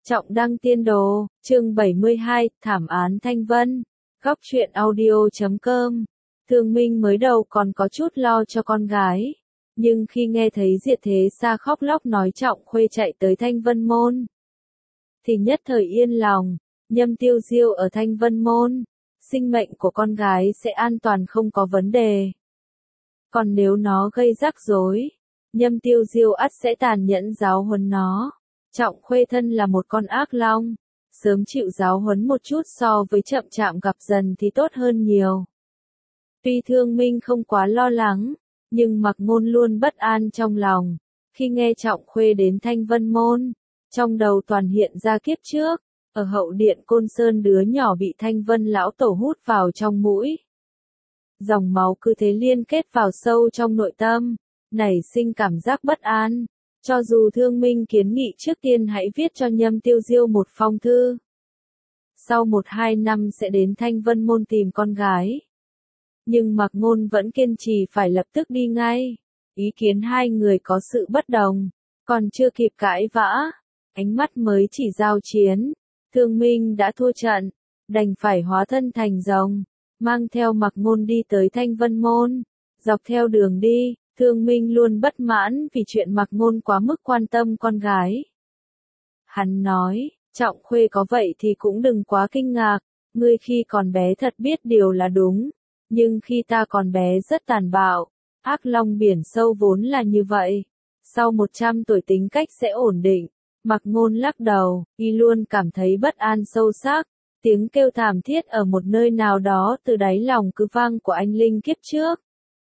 Trọng đăng tiên đồ, chương 72, thảm án Thanh Vân. Góc truyện audio.com. Thương Minh mới đầu còn có chút lo cho con gái, nhưng khi nghe thấy Diệt Thế Sa khóc lóc nói Trọng Khuê chạy tới Thanh Vân Môn, thì nhất thời yên lòng. Nhâm Tiêu Diêu ở Thanh Vân Môn, sinh mệnh của con gái sẽ an toàn không có vấn đề. Còn nếu nó gây rắc rối, Nhâm Tiêu Diêu ắt sẽ tàn nhẫn giáo huấn nó. Trọng Khuê thân là một con ác long, sớm chịu giáo huấn một chút so với chậm chạm gặp dần thì tốt hơn nhiều. Tuy Thương Minh không quá lo lắng, nhưng Mặc Ngôn luôn bất an trong lòng. Khi nghe Trọng Khuê đến Thanh Vân Môn, trong đầu toàn hiện ra kiếp trước, ở hậu điện Côn Sơn đứa nhỏ bị Thanh Vân lão tổ hút vào trong mũi. Dòng máu cứ thế liên kết vào sâu trong nội tâm, nảy sinh cảm giác bất an. Cho dù Thương Minh kiến nghị trước tiên hãy viết cho Nhâm Tiêu Diêu một phong thư, sau 1-2 năm sẽ đến Thanh Vân Môn tìm con gái, nhưng Mặc Ngôn vẫn kiên trì phải lập tức đi ngay. Ý kiến hai người có sự bất đồng, còn chưa kịp cãi vã, ánh mắt mới chỉ giao chiến, Thương Minh đã thua trận, đành phải hóa thân thành rồng, mang theo Mặc Ngôn đi tới Thanh Vân Môn. Dọc theo đường đi, Thương Minh luôn bất mãn vì chuyện Mặc Ngôn quá mức quan tâm con gái. Hắn nói, Trọng Khuê có vậy thì cũng đừng quá kinh ngạc, ngươi khi còn bé thật biết điều là đúng, nhưng khi ta còn bé rất tàn bạo, ác long biển sâu vốn là như vậy, sau 100 tuổi tính cách sẽ ổn định. Mặc Ngôn lắc đầu, y luôn cảm thấy bất an sâu sắc, tiếng kêu thảm thiết ở một nơi nào đó từ đáy lòng cứ vang của anh linh kiếp trước.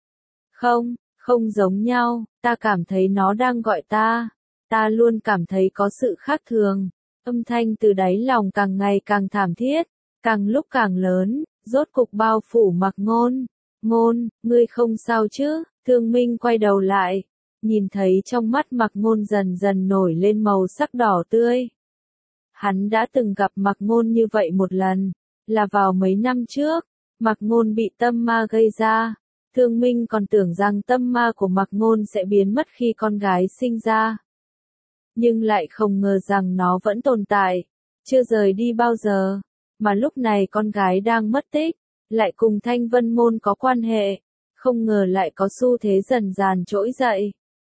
Không giống nhau, ta cảm thấy nó đang gọi ta luôn cảm thấy có sự khác thường. Âm thanh từ đáy lòng càng ngày càng thảm thiết, càng lúc càng lớn, rốt cục bao phủ Mặc Ngôn. Ngôn, ngươi không sao chứ? Thương Minh quay đầu lại, nhìn thấy trong mắt Mặc Ngôn dần dần nổi lên màu sắc đỏ tươi. Hắn đã từng gặp Mặc Ngôn như vậy một lần, là vào mấy năm trước, Mặc Ngôn bị tâm ma gây ra. Thương Minh còn tưởng rằng tâm ma của Mặc Ngôn sẽ biến mất khi con gái sinh ra, nhưng lại không ngờ rằng nó vẫn tồn tại, chưa rời đi bao giờ, mà lúc này con gái đang mất tích, lại cùng Thanh Vân Môn có quan hệ, không ngờ lại có xu thế dần dần trỗi dậy.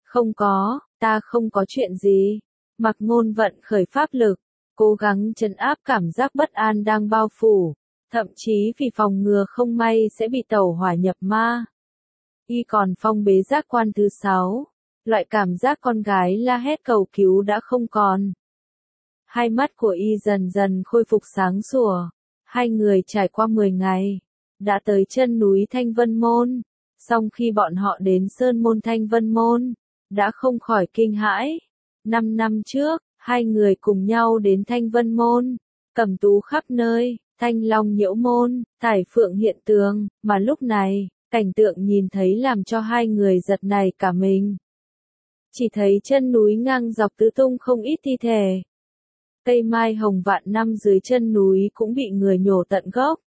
Ta không có chuyện gì. Mặc Ngôn vận khởi pháp lực, cố gắng trấn áp cảm giác bất an đang bao phủ, thậm chí vì phòng ngừa không may sẽ bị tẩu hỏa nhập ma. Y còn phong bế giác quan thứ 6, loại cảm giác con gái la hét cầu cứu đã không còn. Hai mắt của Y dần dần khôi phục sáng sủa. Hai người trải qua 10 ngày, đã tới chân núi Thanh Vân Môn. Song khi bọn họ đến Sơn Môn Thanh Vân Môn, đã không khỏi kinh hãi. 5 năm trước, hai người cùng nhau đến Thanh Vân Môn, cẩm tú khắp nơi, thanh long nhiễu môn, thải phượng hiện tường, mà lúc này, cảnh tượng nhìn thấy làm cho hai người giật nảy cả mình. Chỉ thấy chân núi ngang dọc tứ tung không ít thi thể. Cây mai hồng vạn năm dưới chân núi cũng bị người nhổ tận gốc.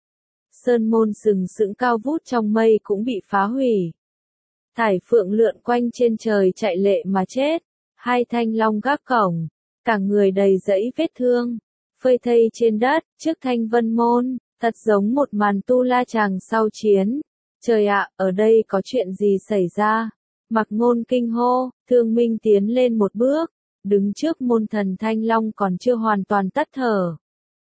Sơn môn sừng sững cao vút trong mây cũng bị phá hủy. Thải phượng lượn quanh trên trời chạy lệ mà chết. Hai thanh long gác cổng, cả người đầy dẫy vết thương, phơi thây trên đất, trước Thanh Vân Môn, thật giống một màn tu la chàng sau chiến. Trời ạ, ở đây có chuyện gì xảy ra? Mặc Ngôn kinh hô. Thương Minh tiến lên một bước, đứng trước môn thần Thanh Long còn chưa hoàn toàn tắt thở.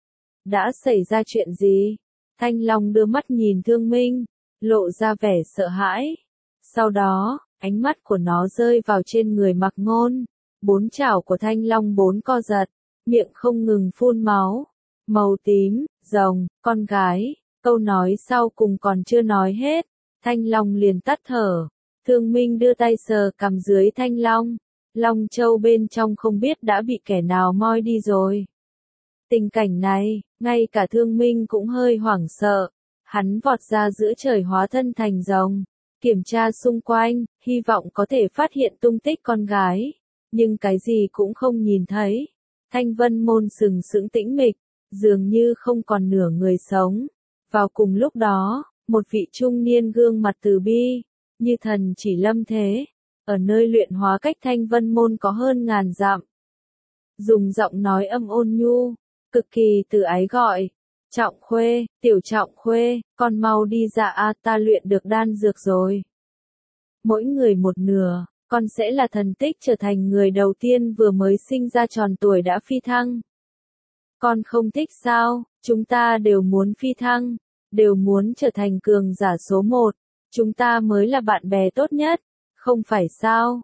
Đã xảy ra chuyện gì? Thanh Long đưa mắt nhìn Thương Minh, lộ ra vẻ sợ hãi. Sau đó, ánh mắt của nó rơi vào trên người Mặc Ngôn. Bốn chảo của Thanh Long bốn co giật, miệng không ngừng phun máu. Màu tím, rồng, con gái. Câu nói sau cùng còn chưa nói hết, Thanh Long liền tắt thở. Thương Minh đưa tay sờ cằm dưới Thanh Long. Long châu bên trong không biết đã bị kẻ nào moi đi rồi. Tình cảnh này, ngay cả Thương Minh cũng hơi hoảng sợ. Hắn vọt ra giữa trời hóa thân thành rồng, kiểm tra xung quanh, hy vọng có thể phát hiện tung tích con gái. Nhưng cái gì cũng không nhìn thấy. Thanh Vân Môn sừng sững tĩnh mịch, dường như không còn nửa người sống. Vào cùng lúc đó, một vị trung niên gương mặt từ bi, như thần chỉ lâm thế, ở nơi luyện hóa cách Thanh Vân Môn có hơn ngàn dặm. dùng giọng nói âm ôn nhu, cực kỳ từ ái gọi. Trọng Khuê, tiểu Trọng Khuê, con mau đi ra a, ta luyện được đan dược rồi. Mỗi người một nửa, con sẽ là thần tích trở thành người đầu tiên vừa mới sinh ra tròn tuổi đã phi thăng. Con không thích sao, chúng ta đều muốn phi thăng, đều muốn trở thành cường giả số 1, chúng ta mới là bạn bè tốt nhất, không phải sao,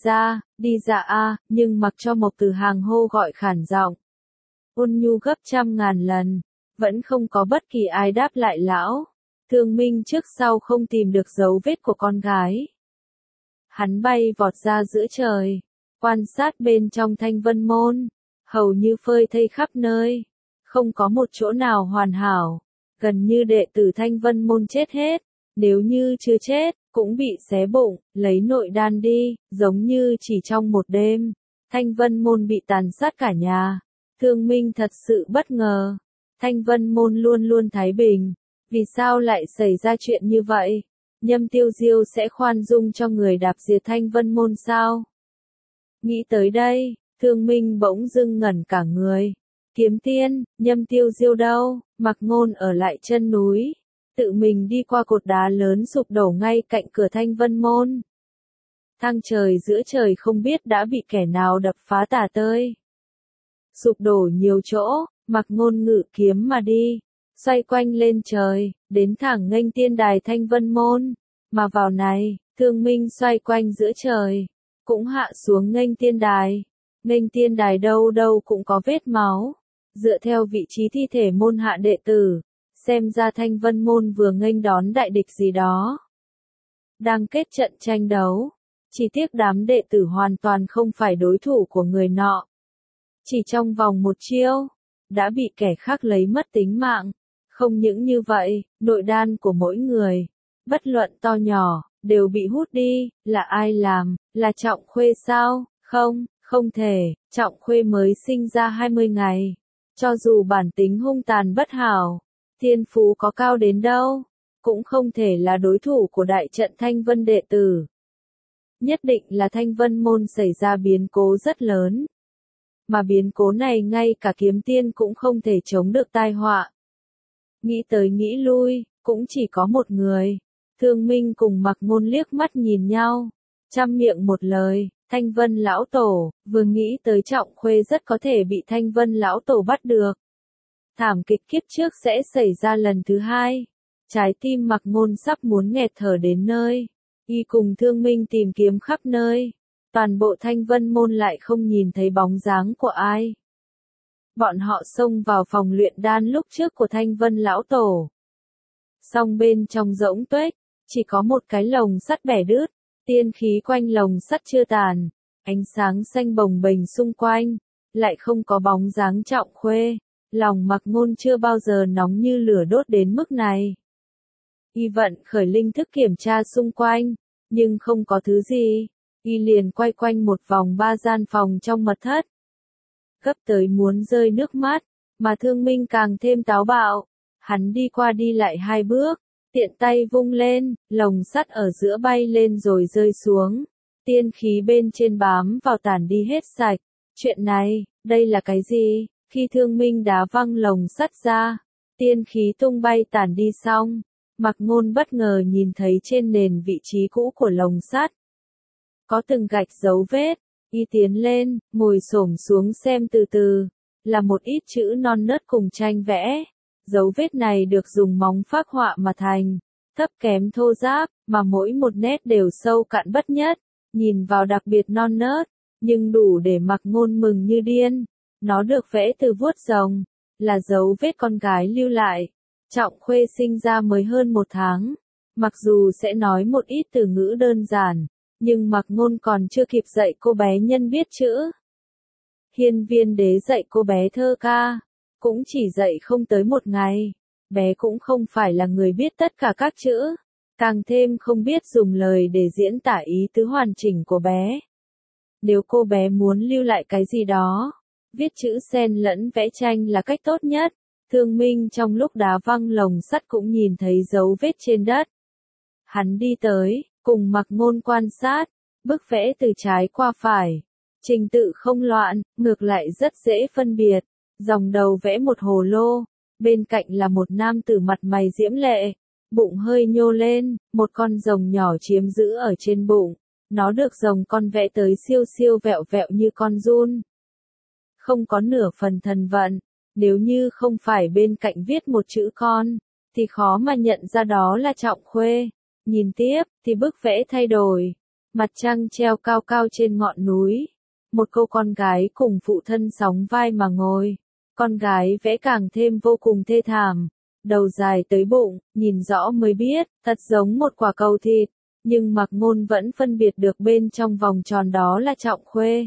đi ra a, nhưng mặc cho Mộc Từ Hàng hô gọi khản giọng. Ôn nhu gấp trăm ngàn lần, vẫn không có bất kỳ ai đáp lại lão. Thương Minh trước sau không tìm được dấu vết của con gái. Hắn bay vọt ra giữa trời, quan sát bên trong Thanh Vân Môn, hầu như phơi thây khắp nơi, không có một chỗ nào hoàn hảo, gần như đệ tử Thanh Vân Môn chết hết, nếu như chưa chết, cũng bị xé bụng, lấy nội đan đi, giống như chỉ trong một đêm, Thanh Vân Môn bị tàn sát cả nhà. Thương Minh thật sự bất ngờ, Thanh Vân Môn luôn luôn thái bình, vì sao lại xảy ra chuyện như vậy? Nhâm Tiêu Diêu sẽ khoan dung cho người đạp diệt Thanh Vân Môn sao? Nghĩ tới đây, Thương Minh bỗng dưng ngẩn cả người. Kiếm Tiên, Nhâm Tiêu Diêu đâu? Mạc Ngôn ở lại chân núi, tự mình đi qua cột đá lớn sụp đổ ngay cạnh cửa Thanh Vân Môn. Thang trời giữa trời không biết đã bị kẻ nào đập phá tả tơi. Sụp đổ nhiều chỗ, Mạc Ngôn ngự kiếm mà đi, xoay quanh lên trời, đến thẳng nghênh tiên đài Thanh Vân Môn, mà vào này, Thương Minh xoay quanh giữa trời, cũng hạ xuống nghênh tiên đài. Nghênh tiên đài đâu đâu cũng có vết máu, dựa theo vị trí thi thể môn hạ đệ tử, xem ra Thanh Vân Môn vừa nghênh đón đại địch gì đó. Đang kết trận tranh đấu, chỉ tiếc đám đệ tử hoàn toàn không phải đối thủ của người nọ. Chỉ trong vòng một chiêu, đã bị kẻ khác lấy mất tính mạng. Không những như vậy, nội đan của mỗi người, bất luận to nhỏ, đều bị hút đi. Là ai làm? Là Trọng Khuê sao? Không, không thể, Trọng Khuê mới sinh ra 20 ngày. Cho dù bản tính hung tàn bất hảo, thiên phú có cao đến đâu, cũng không thể là đối thủ của đại trận Thanh Vân đệ tử. Nhất định là Thanh Vân Môn xảy ra biến cố rất lớn. Mà biến cố này ngay cả Kiếm Tiên cũng không thể chống được tai họa. Nghĩ tới nghĩ lui, cũng chỉ có một người. Thương Minh cùng Mạc Ngôn liếc mắt nhìn nhau, trăm miệng một lời, Thanh Vân lão tổ, vừa nghĩ tới Trọng Khuê rất có thể bị Thanh Vân lão tổ bắt được. Thảm kịch kiếp trước sẽ xảy ra lần thứ hai. Trái tim Mạc Ngôn sắp muốn nghẹt thở đến nơi. Y cùng Thương Minh tìm kiếm khắp nơi. Toàn bộ Thanh Vân Môn lại không nhìn thấy bóng dáng của ai. Bọn họ xông vào phòng luyện đan lúc trước của Thanh Vân lão tổ. Song bên trong rỗng tuếch, chỉ có một cái lồng sắt bẻ đứt, tiên khí quanh lồng sắt chưa tàn, ánh sáng xanh bồng bềnh xung quanh, lại không có bóng dáng Trọng Khuê. Lòng Mạc Ngôn chưa bao giờ nóng như lửa đốt đến mức này. Y vận khởi linh thức kiểm tra xung quanh, nhưng không có thứ gì. Y liền quay quanh một vòng 3 gian phòng trong mật thất. Gấp tới muốn rơi nước mắt, mà Thương Minh càng thêm táo bạo. Hắn đi qua đi lại 2 bước, tiện tay vung lên, lồng sắt ở giữa bay lên rồi rơi xuống. Tiên khí bên trên bám vào tản đi hết sạch. Chuyện này, đây là cái gì? Khi Thương Minh đá văng lồng sắt ra, tiên khí tung bay tản đi xong, Mạc Ngôn bất ngờ nhìn thấy trên nền vị trí cũ của lồng sắt có từng gạch dấu vết. Y tiến lên, ngồi xổm xuống xem từ từ, là một ít chữ non nớt cùng tranh vẽ. Dấu vết này được dùng móng phác họa mà thành, thấp kém thô ráp, mà mỗi một nét đều sâu cạn bất nhất, nhìn vào đặc biệt non nớt, nhưng đủ để Mạc Ngôn mừng như điên. Nó được vẽ từ vuốt rồng, là dấu vết con gái lưu lại. Trọng Khuê sinh ra mới hơn 1 tháng, mặc dù sẽ nói một ít từ ngữ đơn giản, nhưng Mạc Ngôn còn chưa kịp dạy cô bé nhân viết chữ. Hiên Viên Đế dạy cô bé thơ ca, cũng chỉ dạy không tới 1 ngày. Bé cũng không phải là người biết tất cả các chữ, càng thêm không biết dùng lời để diễn tả ý tứ hoàn chỉnh của bé. Nếu cô bé muốn lưu lại cái gì đó, viết chữ xen lẫn vẽ tranh là cách tốt nhất. Thương Minh trong lúc đá văng lồng sắt cũng nhìn thấy dấu vết trên đất. Hắn đi tới, cùng Mạc Ngôn quan sát, bức vẽ từ trái qua phải. Trình tự không loạn, ngược lại rất dễ phân biệt. Dòng đầu vẽ một hồ lô, bên cạnh là một nam tử mặt mày diễm lệ, bụng hơi nhô lên, một con rồng nhỏ chiếm giữ ở trên bụng. Nó được rồng con vẽ tới siêu siêu vẹo vẹo như con giun. Không có nửa phần thần vận, nếu như không phải bên cạnh viết một chữ con, thì khó mà nhận ra đó là Trọng Khuê. Nhìn tiếp, thì bức vẽ thay đổi. Mặt trăng treo cao cao trên ngọn núi. Một cô con gái cùng phụ thân sóng vai mà ngồi. Con gái vẽ càng thêm vô cùng thê thảm. Đầu dài tới bụng, nhìn rõ mới biết, thật giống một quả cầu thịt. Nhưng Mạc Ngôn vẫn phân biệt được bên trong vòng tròn đó là Trọng Khuê.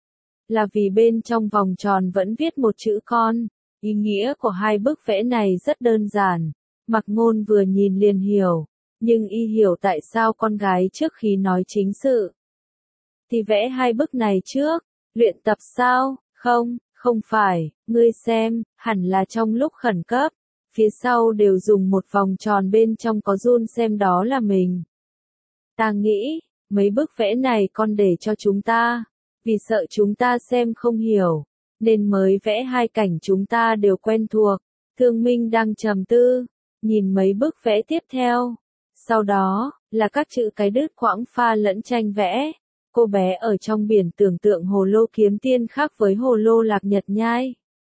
Là vì bên trong vòng tròn vẫn viết một chữ con. Ý nghĩa của hai bức vẽ này rất đơn giản. Mạc Ngôn vừa nhìn liền hiểu. Nhưng y hiểu tại sao con gái trước khi nói chính sự. Thì vẽ hai bức này trước. Luyện tập sao? Không, không phải. Ngươi xem, hẳn là trong lúc khẩn cấp. Phía sau đều dùng một vòng tròn bên trong có run xem đó là mình. Ta nghĩ, mấy bức vẽ này con để cho chúng ta. Vì sợ chúng ta xem không hiểu. Nên mới vẽ hai cảnh chúng ta đều quen thuộc. Thương Minh đang trầm tư. Nhìn mấy bức vẽ tiếp theo. Sau đó, là các chữ cái đứt quãng pha lẫn tranh vẽ. Cô bé ở trong biển tưởng tượng hồ lô kiếm tiên khác với hồ lô lạc nhật nhai.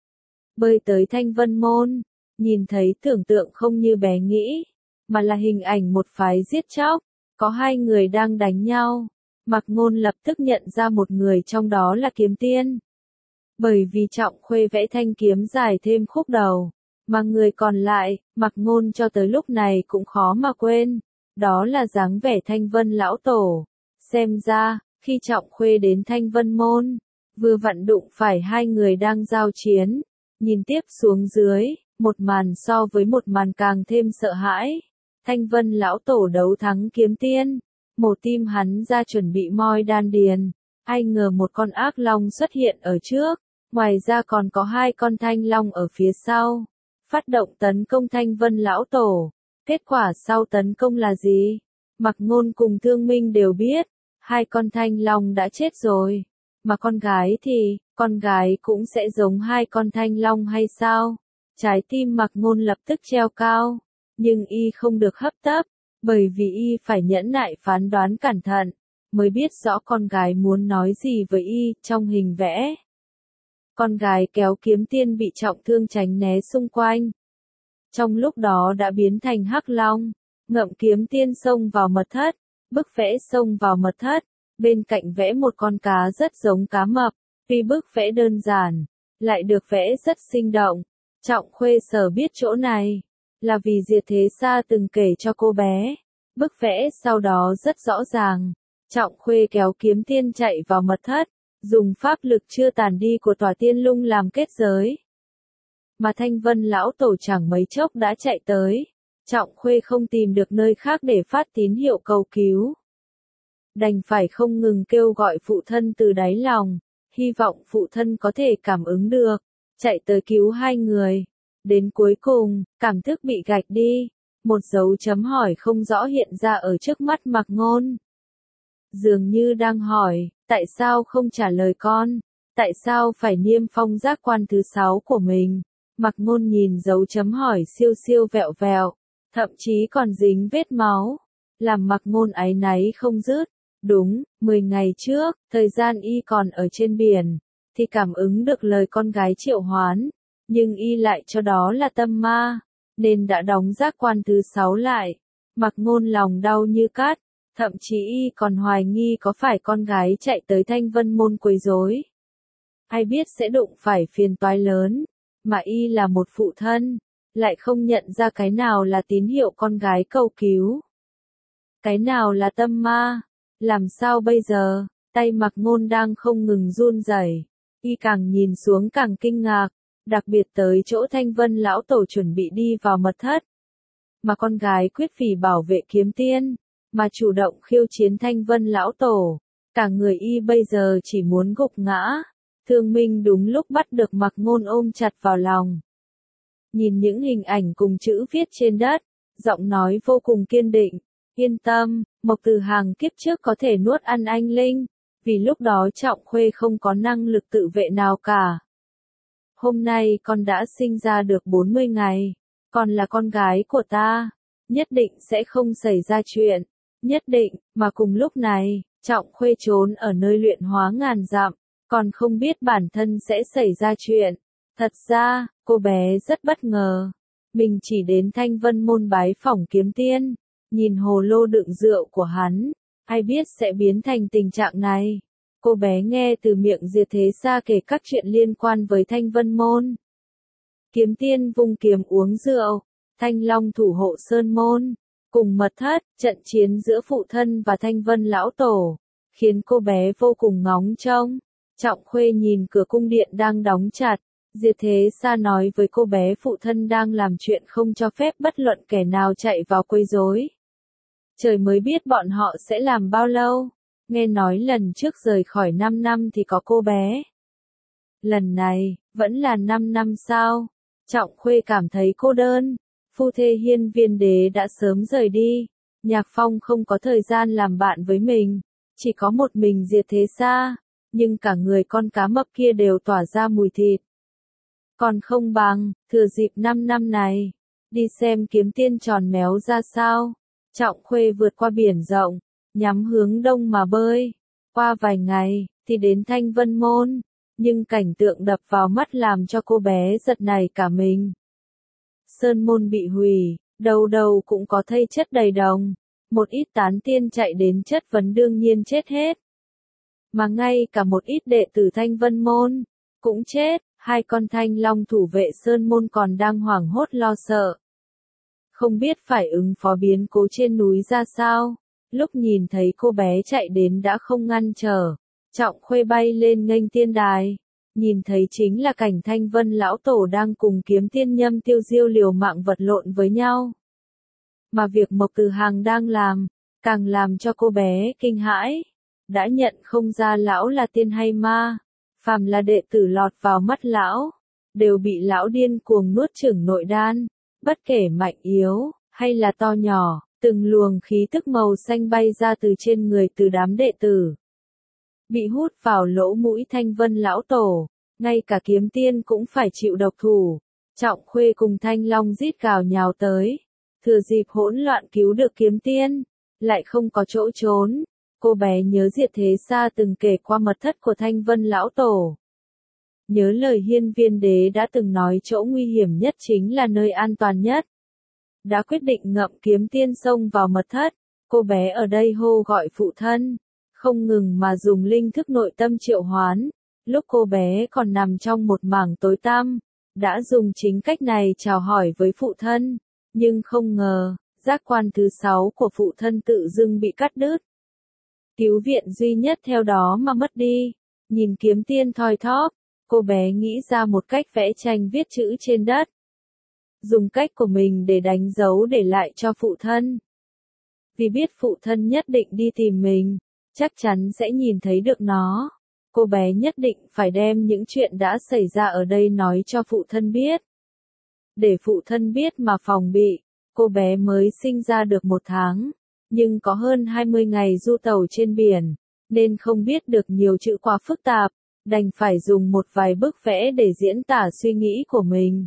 Bơi tới Thanh Vân Môn. Nhìn thấy tưởng tượng không như bé nghĩ. Mà là hình ảnh một phái giết chóc. Có hai người đang đánh nhau. Mạc Ngôn lập tức nhận ra một người trong đó là kiếm tiên. Bởi vì Trọng Khuê vẽ thanh kiếm dài thêm khúc đầu. Mà người còn lại, Mạc Ngôn cho tới lúc này cũng khó mà quên. Đó là dáng vẻ Thanh Vân lão tổ. Xem ra, khi Trọng Khuê đến Thanh Vân Môn, vừa vặn đụng phải hai người đang giao chiến. Nhìn tiếp xuống dưới, một màn so với một màn càng thêm sợ hãi. Thanh Vân lão tổ đấu thắng kiếm tiên. Mổ tim hắn ra chuẩn bị moi đan điền. Ai ngờ một con ác long xuất hiện ở trước. Ngoài ra còn có hai con thanh long ở phía sau. Phát động tấn công Thanh Vân lão tổ. Kết quả sau tấn công là gì? Mạc Ngôn cùng Thương Minh đều biết. Hai con thanh long đã chết rồi. Mà con gái thì, con gái cũng sẽ giống hai con thanh long hay sao? Trái tim Mạc Ngôn lập tức treo cao. Nhưng y không được hấp tấp. Bởi vì y phải nhẫn nại phán đoán cẩn thận. Mới biết rõ con gái muốn nói gì với y trong hình vẽ. Con gái kéo kiếm tiên bị trọng thương tránh né xung quanh. Trong lúc đó đã biến thành hắc long. Ngậm kiếm tiên xông vào mật thất. Bức vẽ xông vào mật thất. Bên cạnh vẽ một con cá rất giống cá mập. Tuy bức vẽ đơn giản, lại được vẽ rất sinh động. Trọng Khuê sở biết chỗ này. Là vì Diệt Thế Sa từng kể cho cô bé. Bức vẽ sau đó rất rõ ràng. Trọng Khuê kéo kiếm tiên chạy vào mật thất. Dùng pháp lực chưa tàn đi của tòa tiên lung làm kết giới. Mà Thanh Vân lão tổ chẳng mấy chốc đã chạy tới. Trọng Khuê không tìm được nơi khác để phát tín hiệu cầu cứu. Đành phải không ngừng kêu gọi phụ thân từ đáy lòng. Hy vọng phụ thân có thể cảm ứng được. Chạy tới cứu hai người. Đến cuối cùng, cảm thức bị gạch đi. Một dấu chấm hỏi không rõ hiện ra ở trước mắt Mạc Ngôn. Dường như đang hỏi, tại sao không trả lời con? Tại sao phải niêm phong giác quan thứ 6 của mình? Mạc Ngôn nhìn dấu chấm hỏi siêu siêu vẹo vẹo, thậm chí còn dính vết máu. Làm Mạc Ngôn áy náy không dứt. Đúng, 10 ngày trước, thời gian y còn ở trên biển, thì cảm ứng được lời con gái triệu hoán. Nhưng y lại cho đó là tâm ma, nên đã đóng giác quan thứ 6 lại. Mạc Ngôn lòng đau như cắt, thậm chí y còn hoài nghi có phải con gái chạy tới Thanh Vân Môn quấy rối. Ai biết sẽ đụng phải phiền toái lớn, mà y là một phụ thân, lại không nhận ra cái nào là tín hiệu con gái cầu cứu. Cái nào là tâm ma, làm sao bây giờ? Tay Mạc Ngôn đang không ngừng run rẩy, y càng nhìn xuống càng kinh ngạc. Đặc biệt tới chỗ Thanh Vân lão tổ chuẩn bị đi vào mật thất. Mà con gái quyết vì bảo vệ kiếm tiên, mà chủ động khiêu chiến Thanh Vân lão tổ. Cả người y bây giờ chỉ muốn gục ngã. Thương Minh đúng lúc bắt được Mạc Ngôn ôm chặt vào lòng. Nhìn những hình ảnh cùng chữ viết trên đất, giọng nói vô cùng kiên định. Yên tâm, Mộc Từ hàng kiếp trước có thể nuốt ăn anh linh. vì lúc đó Trọng Khuê không có năng lực tự vệ nào cả. Hôm nay con đã sinh ra được 40 ngày, con là con gái của ta, nhất định sẽ không xảy ra chuyện, nhất định, mà cùng lúc này, Trọng Khuê trốn ở nơi luyện hóa ngàn dặm, còn không biết bản thân sẽ xảy ra chuyện. Thật ra, cô bé rất bất ngờ. Mình chỉ đến Thanh Vân Môn bái phỏng Kiếm Tiên, nhìn hồ lô đựng rượu của hắn, ai biết sẽ biến thành tình trạng này. Cô bé nghe từ miệng Diệt Thế Sa kể các chuyện liên quan với Thanh Vân Môn. Kiếm Tiên vung kiếm uống rượu, Thanh Long thủ hộ Sơn Môn, cùng Mật Thất, trận chiến giữa phụ thân và Thanh Vân Lão Tổ, khiến cô bé vô cùng ngóng trông. Trọng Khuê nhìn cửa cung điện đang đóng chặt, Diệt Thế Sa nói với cô bé phụ thân đang làm chuyện không cho phép bất luận kẻ nào chạy vào quấy rối. Trời mới biết bọn họ sẽ làm bao lâu, nghe nói lần trước rời khỏi 5 năm thì có cô bé. Lần này, vẫn là 5 năm sao? Trọng Khuê cảm thấy cô đơn, phu thê Hiên Viên Đế đã sớm rời đi, Nhạc Phong không có thời gian làm bạn với mình, chỉ có một mình Diệt Thế Sa, nhưng cả người con cá mập kia đều tỏa ra mùi thịt. Còn không bằng, thừa dịp 5 năm này, đi xem Kiếm Tiên tròn méo ra sao. Trọng Khuê vượt qua biển rộng, nhắm hướng đông mà bơi. Qua vài ngày, thì đến Thanh Vân Môn, nhưng cảnh tượng đập vào mắt làm cho cô bé giật nảy cả mình. Sơn Môn bị hủy, đầu đầu cũng có thây chất đầy đồng, một ít tán tiên chạy đến chất vấn đương nhiên chết hết. Mà ngay cả một ít đệ tử Thanh Vân Môn, cũng chết, hai con Thanh Long thủ vệ Sơn Môn còn đang hoảng hốt lo sợ. Không biết phải ứng phó biến cố trên núi ra sao, lúc nhìn thấy cô bé chạy đến đã không ngăn trở, Trọng Khuê bay lên nghênh tiên đài, nhìn thấy chính là cảnh Thanh Vân Lão Tổ đang cùng Kiếm Tiên Nhâm Tiêu Diêu liều mạng vật lộn với nhau. Mà việc Mộc Từ Hàng đang làm, càng làm cho cô bé kinh hãi, đã nhận không ra lão là tiên hay ma, phàm là đệ tử lọt vào mắt lão, đều bị lão điên cuồng nuốt chửng nội đan, bất kể mạnh yếu, hay là to nhỏ, từng luồng khí tức màu xanh bay ra từ trên người từ đám đệ tử. Bị hút vào lỗ mũi Thanh Vân Lão Tổ, ngay cả Kiếm Tiên cũng phải chịu độc thủ. Trọng Khuê cùng Thanh Long rít gào nhào tới, thừa dịp hỗn loạn cứu được Kiếm Tiên, lại không có chỗ trốn. Cô bé nhớ Diệt Thế Sa từng kể qua mật thất của Thanh Vân Lão Tổ. Nhớ lời Hiên Viên Đế đã từng nói chỗ nguy hiểm nhất chính là nơi an toàn nhất. Đã quyết định ngậm Kiếm Tiên xông vào mật thất, cô bé ở đây hô gọi phụ thân, không ngừng mà dùng linh thức nội tâm triệu hoán. Lúc cô bé còn nằm trong một mảng tối tăm, đã dùng chính cách này chào hỏi với phụ thân, nhưng không ngờ, giác quan thứ 6 của phụ thân tự dưng bị cắt đứt. Cứu viện duy nhất theo đó mà mất đi. Nhìn Kiếm Tiên thoi thóp, cô bé nghĩ ra một cách vẽ tranh viết chữ trên đất. Dùng cách của mình để đánh dấu để lại cho phụ thân. Vì biết phụ thân nhất định đi tìm mình, chắc chắn sẽ nhìn thấy được nó. Cô bé nhất định phải đem những chuyện đã xảy ra ở đây nói cho phụ thân biết. Để phụ thân biết mà phòng bị, cô bé mới sinh ra được 1 tháng. Nhưng có hơn 20 ngày du tàu trên biển, nên không biết được nhiều chữ quá phức tạp, đành phải dùng một vài bức vẽ để diễn tả suy nghĩ của mình.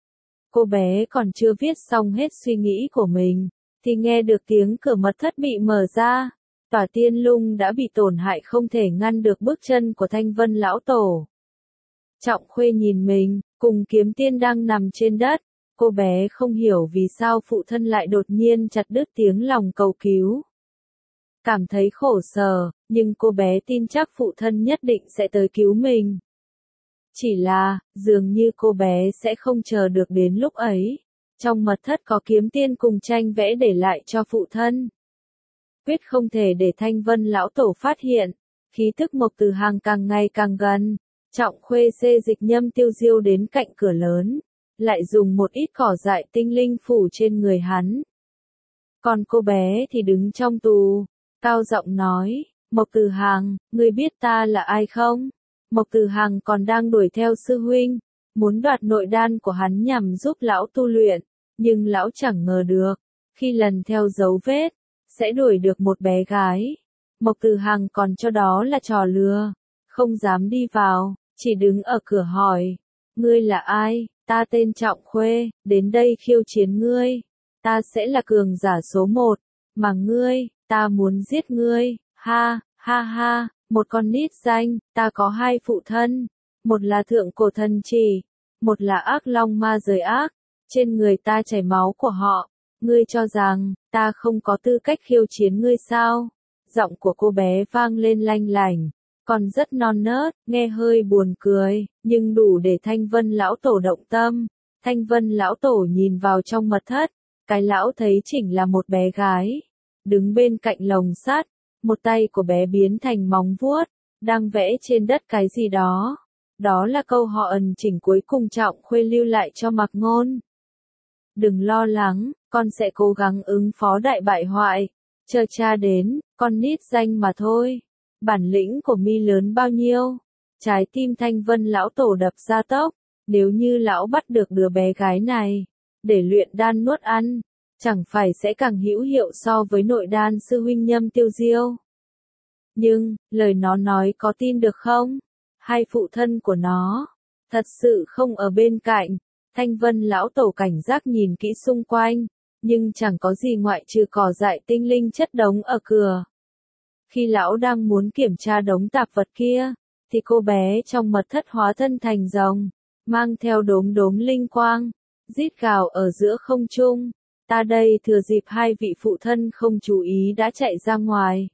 Cô bé còn chưa viết xong hết suy nghĩ của mình, thì nghe được tiếng cửa mật thất bị mở ra. Tỏa Tiên Lung đã bị tổn hại không thể ngăn được bước chân của Thanh Vân Lão Tổ. Trọng Khuê nhìn mình, cùng Kiếm Tiên đang nằm trên đất. Cô bé không hiểu vì sao phụ thân lại đột nhiên chặt đứt tiếng lòng cầu cứu. Cảm thấy khổ sở, nhưng cô bé tin chắc phụ thân nhất định sẽ tới cứu mình. Chỉ là, dường như cô bé sẽ không chờ được đến lúc ấy. Trong mật thất có Kiếm Tiên cùng tranh vẽ để lại cho phụ thân. Quyết không thể để Thanh Vân Lão Tổ phát hiện. Khí tức Mộc Từ Hàng càng ngày càng gần. Trọng Khuê xê dịch Nhâm Tiêu Diêu đến cạnh cửa lớn, lại dùng một ít cỏ dại tinh linh phủ trên người hắn. Còn cô bé thì đứng trong tù, cao giọng nói, Mộc Từ Hàng, ngươi biết ta là ai không? Mộc Từ Hàng còn đang đuổi theo sư huynh, muốn đoạt nội đan của hắn nhằm giúp lão tu luyện, nhưng lão chẳng ngờ được, khi lần theo dấu vết, sẽ đuổi được một bé gái. Mộc Từ Hằng còn cho đó là trò lừa, không dám đi vào, chỉ đứng ở cửa hỏi, ngươi là ai? Ta tên Trọng Khuê, đến đây khiêu chiến ngươi, ta sẽ là cường giả số 1, mà ngươi, ta muốn giết ngươi, ha, ha ha, một con nít danh, ta có 2 phụ thân, một là thượng cổ thần chỉ, một là ác long ma giới ác, trên người ta chảy máu của họ, ngươi cho rằng, ta không có tư cách khiêu chiến ngươi sao? Giọng của cô bé vang lên lanh lảnh, còn rất non nớt, nghe hơi buồn cười, nhưng đủ để Thanh Vân lão tổ động tâm. Thanh Vân lão tổ nhìn vào trong mật thất, cái lão thấy chỉnh là một bé gái, đứng bên cạnh lồng sắt, một tay của bé biến thành móng vuốt, đang vẽ trên đất cái gì đó. Đó là câu họ ẩn chỉnh cuối cùng Trọng Khuê lưu lại cho Mạc Ngôn. Đừng lo lắng, con sẽ cố gắng ứng phó đại bại hoại, chờ cha đến, con nít danh mà thôi. Bản lĩnh của mi lớn bao nhiêu? Trái tim Thanh Vân lão tổ đập ra tốc, nếu như lão bắt được đứa bé gái này, để luyện đan nuốt ăn, chẳng phải sẽ càng hữu hiệu so với nội đan sư huynh Nhâm Tiêu Diêu. Nhưng, lời nó nói có tin được không? 2 phụ thân của nó, thật sự không ở bên cạnh. Thanh Vân lão tổ cảnh giác nhìn kỹ xung quanh, nhưng chẳng có gì ngoại trừ cỏ dại tinh linh chất đống ở cửa. Khi lão đang muốn kiểm tra đống tạp vật kia, thì cô bé trong mật thất hóa thân thành rồng, mang theo đốm đốm linh quang, rít gào ở giữa không trung. Ta đây thừa dịp 2 vị phụ thân không chú ý đã chạy ra ngoài.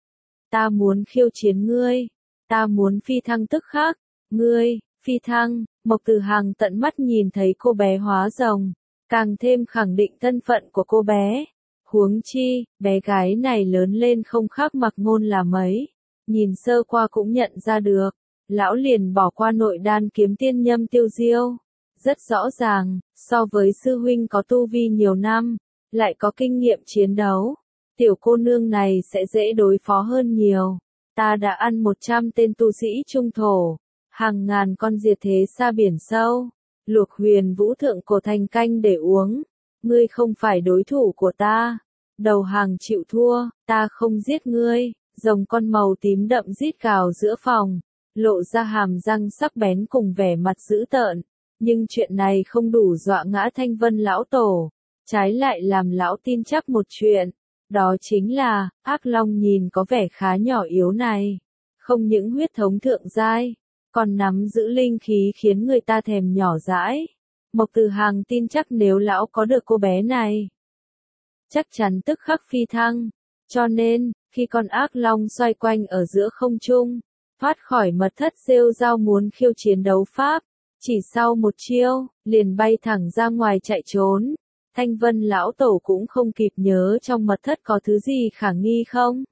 Ta muốn khiêu chiến ngươi, ta muốn phi thăng tức khắc, ngươi, phi thăng. Mộc Từ Hằng tận mắt nhìn thấy cô bé hóa rồng, càng thêm khẳng định thân phận của cô bé. Huống chi, bé gái này lớn lên không khác Mạc Ngôn là mấy, nhìn sơ qua cũng nhận ra được, lão liền bỏ qua nội đan kiếm tiên Nhâm Tiêu Diêu. Rất rõ ràng, so với sư huynh có tu vi nhiều năm, lại có kinh nghiệm chiến đấu, tiểu cô nương này sẽ dễ đối phó hơn nhiều. Ta đã ăn 100 tên tu sĩ trung thổ, hàng ngàn con diệt thế xa biển sâu, luộc huyền vũ thượng cổ thành canh để uống. Ngươi không phải đối thủ của ta. Đầu hàng chịu thua, ta không giết ngươi. Rồng con màu tím đậm rít gào giữa phòng, lộ ra hàm răng sắc bén cùng vẻ mặt dữ tợn. Nhưng chuyện này không đủ dọa ngã Thanh Vân lão tổ, trái lại làm lão tin chắc một chuyện. Đó chính là, ác long nhìn có vẻ khá nhỏ yếu này, không những huyết thống thượng giai, còn nắm giữ linh khí khiến người ta thèm nhỏ dãi. Mộc Từ Hằng tin chắc nếu lão có được cô bé này, chắc chắn tức khắc phi thăng. Cho nên, khi con ác long xoay quanh ở giữa không trung, thoát khỏi mật thất rêu rao muốn khiêu chiến đấu pháp, chỉ sau một chiêu, liền bay thẳng ra ngoài chạy trốn. Thanh Vân lão tổ cũng không kịp nhớ trong mật thất có thứ gì khả nghi không.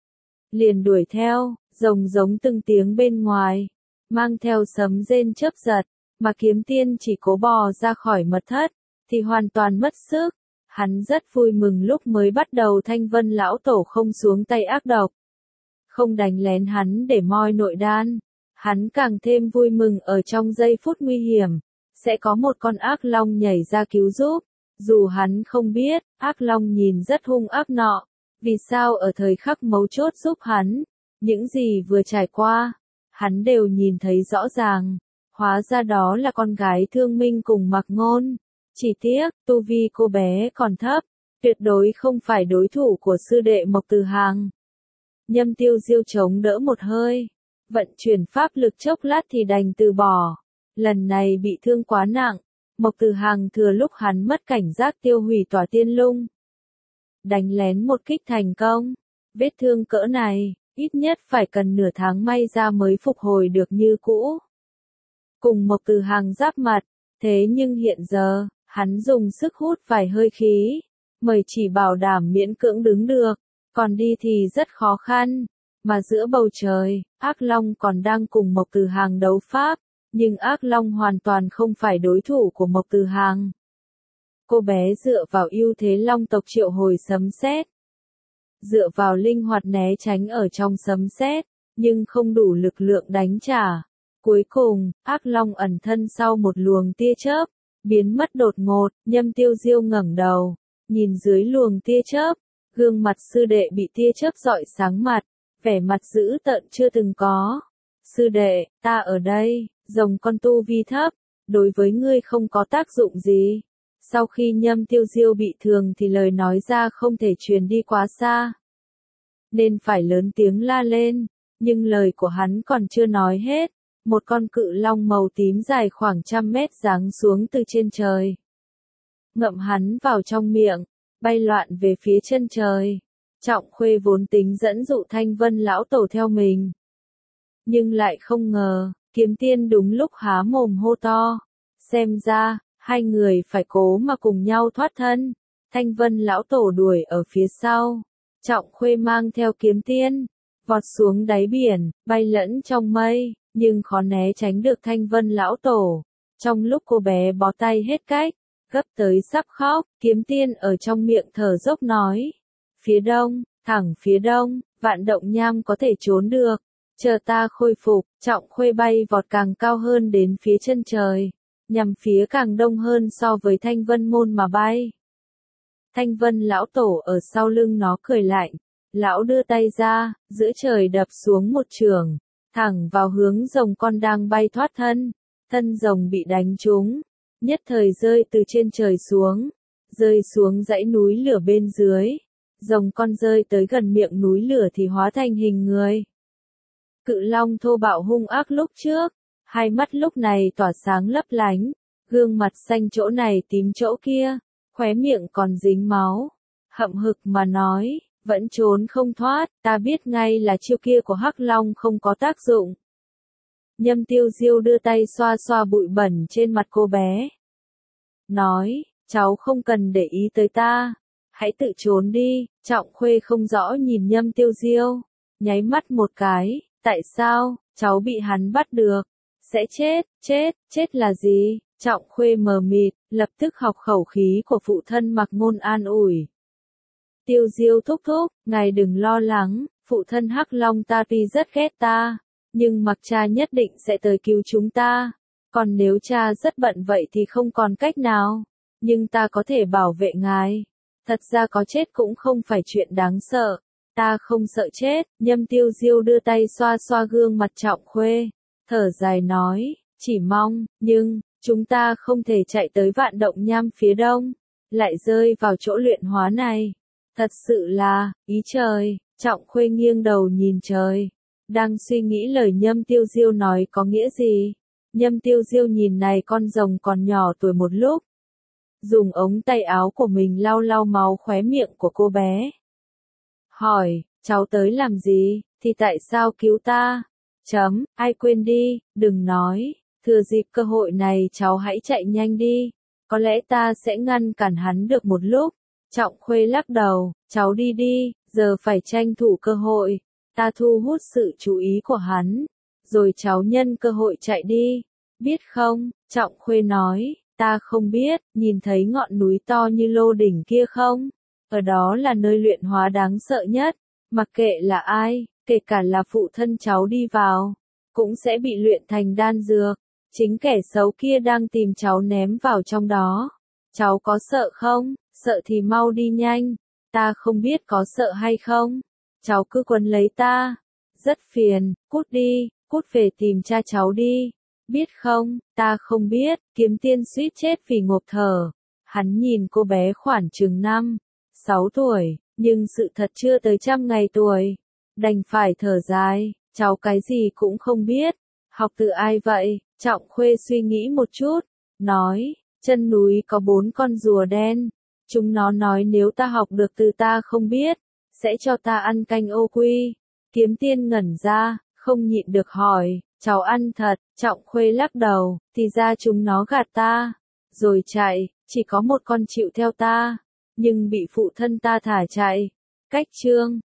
Liền đuổi theo, rồng giống từng tiếng bên ngoài, mang theo sấm rên chớp giật, mà kiếm tiên chỉ cố bò ra khỏi mật thất, thì hoàn toàn mất sức. Hắn rất vui mừng lúc mới bắt đầu Thanh Vân lão tổ không xuống tay ác độc, không đánh lén hắn để moi nội đan. Hắn càng thêm vui mừng ở trong giây phút nguy hiểm, sẽ có một con ác long nhảy ra cứu giúp. Dù hắn không biết, ác long nhìn rất hung ác nọ, vì sao ở thời khắc mấu chốt giúp hắn, những gì vừa trải qua, hắn đều nhìn thấy rõ ràng. Hóa ra đó là con gái Thương Minh cùng Mạc Ngôn. Chỉ tiếc, tu vi cô bé còn thấp, tuyệt đối không phải đối thủ của sư đệ Mộc Từ Hằng. Nhâm Tiêu Diêu chống đỡ một hơi, vận chuyển pháp lực chốc lát thì đành từ bỏ. Lần này bị thương quá nặng, Mộc Từ Hằng thừa lúc hắn mất cảnh giác tiêu hủy tỏa tiên lung. Đánh lén một kích thành công, vết thương cỡ này, ít nhất phải cần nửa tháng may ra mới phục hồi được như cũ. Cùng Mộc Từ Hằng giáp mặt, thế nhưng hiện giờ, hắn dùng sức hút vài hơi khí, mới chỉ bảo đảm miễn cưỡng đứng được, còn đi thì rất khó khăn. Mà giữa bầu trời, ác long còn đang cùng Mộc Từ Hằng đấu pháp, nhưng ác long hoàn toàn không phải đối thủ của Mộc Từ Hằng. Cô bé dựa vào ưu thế long tộc triệu hồi sấm sét, dựa vào linh hoạt né tránh ở trong sấm sét, nhưng không đủ lực lượng đánh trả. Cuối cùng, ác long ẩn thân sau một luồng tia chớp, biến mất đột ngột. Nhâm Tiêu Diêu ngẩng đầu, nhìn dưới luồng tia chớp, gương mặt sư đệ bị tia chớp rọi sáng mặt, vẻ mặt dữ tợn chưa từng có. Sư đệ, ta ở đây, rồng con tu vi thấp, đối với ngươi không có tác dụng gì. Sau khi Nhâm Tiêu Diêu bị thương thì lời nói ra không thể truyền đi quá xa, nên phải lớn tiếng la lên, nhưng lời của hắn còn chưa nói hết, một con cự long màu tím dài khoảng 100 mét giáng xuống từ trên trời. Ngậm hắn vào trong miệng, bay loạn về phía chân trời. Trọng Khuê vốn tính dẫn dụ Thanh Vân lão tổ theo mình, nhưng lại không ngờ, Kiếm Tiên đúng lúc há mồm hô to. Xem ra, hai người phải cố mà cùng nhau thoát thân. Thanh Vân lão tổ đuổi ở phía sau. Trọng Khuê mang theo Kiếm Tiên, vọt xuống đáy biển, bay lẫn trong mây, nhưng khó né tránh được Thanh Vân lão tổ. Trong lúc cô bé bó tay hết cách, gấp tới sắp khóc, Kiếm Tiên ở trong miệng thở dốc nói. Phía đông, thẳng phía đông, Vạn Động Nham có thể trốn được. Chờ ta khôi phục, Trọng Khuê bay vọt càng cao hơn đến phía chân trời, nhằm phía càng đông hơn so với Thanh Vân môn mà bay. Thanh Vân lão tổ ở sau lưng nó cười lạnh, lão đưa tay ra, giữa trời đập xuống một chưởng, thẳng vào hướng rồng con đang bay thoát thân. Thân rồng bị đánh trúng, nhất thời rơi từ trên trời xuống, rơi xuống dãy núi lửa bên dưới. Rồng con rơi tới gần miệng núi lửa thì hóa thành hình người. Cự long thô bạo hung ác lúc trước, hai mắt lúc này tỏa sáng lấp lánh, gương mặt xanh chỗ này tím chỗ kia, khóe miệng còn dính máu, hậm hực mà nói, vẫn trốn không thoát, ta biết ngay là chiêu kia của Hắc Long không có tác dụng. Nhâm Tiêu Diêu đưa tay xoa xoa bụi bẩn trên mặt cô bé, nói, cháu không cần để ý tới ta, hãy tự trốn đi. Trọng Khuê không rõ nhìn Nhâm Tiêu Diêu, nháy mắt một cái, tại sao, cháu bị hắn bắt được, sẽ chết là gì? Trọng Khuê mờ mịt, lập tức học khẩu khí của phụ thân Mặc Ngôn an ủi. Tiêu Diêu thúc thúc, ngài đừng lo lắng, phụ thân Hắc Long ta tuy rất ghét ta, nhưng Mặc cha nhất định sẽ tới cứu chúng ta. Còn nếu cha rất bận vậy thì không còn cách nào, nhưng ta có thể bảo vệ ngài. Thật ra có chết cũng không phải chuyện đáng sợ, ta không sợ chết. Nhâm Tiêu Diêu đưa tay xoa xoa gương mặt Trọng Khuê, thở dài nói, chỉ mong, nhưng, chúng ta không thể chạy tới Vạn Động Nham phía đông, lại rơi vào chỗ luyện hóa này. Thật sự là, ý trời. Trọng Khuê nghiêng đầu nhìn trời, đang suy nghĩ lời Nhâm Tiêu Diêu nói có nghĩa gì. Nhâm Tiêu Diêu nhìn này con rồng còn nhỏ tuổi một lúc, dùng ống tay áo của mình lau lau máu khóe miệng của cô bé. Hỏi, cháu tới làm gì, thì tại sao cứu ta? Ai quên đi, đừng nói, thừa dịp cơ hội này cháu hãy chạy nhanh đi, có lẽ ta sẽ ngăn cản hắn được một lúc. Trọng Khuê lắc đầu, cháu đi đi, giờ phải tranh thủ cơ hội, ta thu hút sự chú ý của hắn, rồi cháu nhân cơ hội chạy đi, biết không? Trọng Khuê nói, ta không biết, nhìn thấy ngọn núi to như Lô Đỉnh kia không? Ở đó là nơi luyện hóa đáng sợ nhất, mặc kệ là ai, kể cả là phụ thân cháu đi vào, cũng sẽ bị luyện thành đan dược, chính kẻ xấu kia đang tìm cháu ném vào trong đó. Cháu có sợ không? Sợ thì mau đi nhanh, ta không biết có sợ hay không, cháu cứ quấn lấy ta, rất phiền, cút đi, cút về tìm cha cháu đi, biết không? Ta không biết. Kiếm Tiên suýt chết vì ngộp thở, hắn nhìn cô bé khoảng chừng 5-6 tuổi, nhưng sự thật chưa tới 100 ngày tuổi, đành phải thở dài, cháu cái gì cũng không biết, học từ ai vậy? Trọng Khuê suy nghĩ một chút, nói, chân núi có 4 con rùa đen. Chúng nó nói nếu ta học được từ ta không biết, sẽ cho ta ăn canh ô quy. Kiếm Tiên ngẩn ra, không nhịn được hỏi, cháu ăn thật? Trọng Khuê lắc đầu, thì ra chúng nó gạt ta, rồi chạy, chỉ có một con chịu theo ta, nhưng bị phụ thân ta thả chạy. Cách chương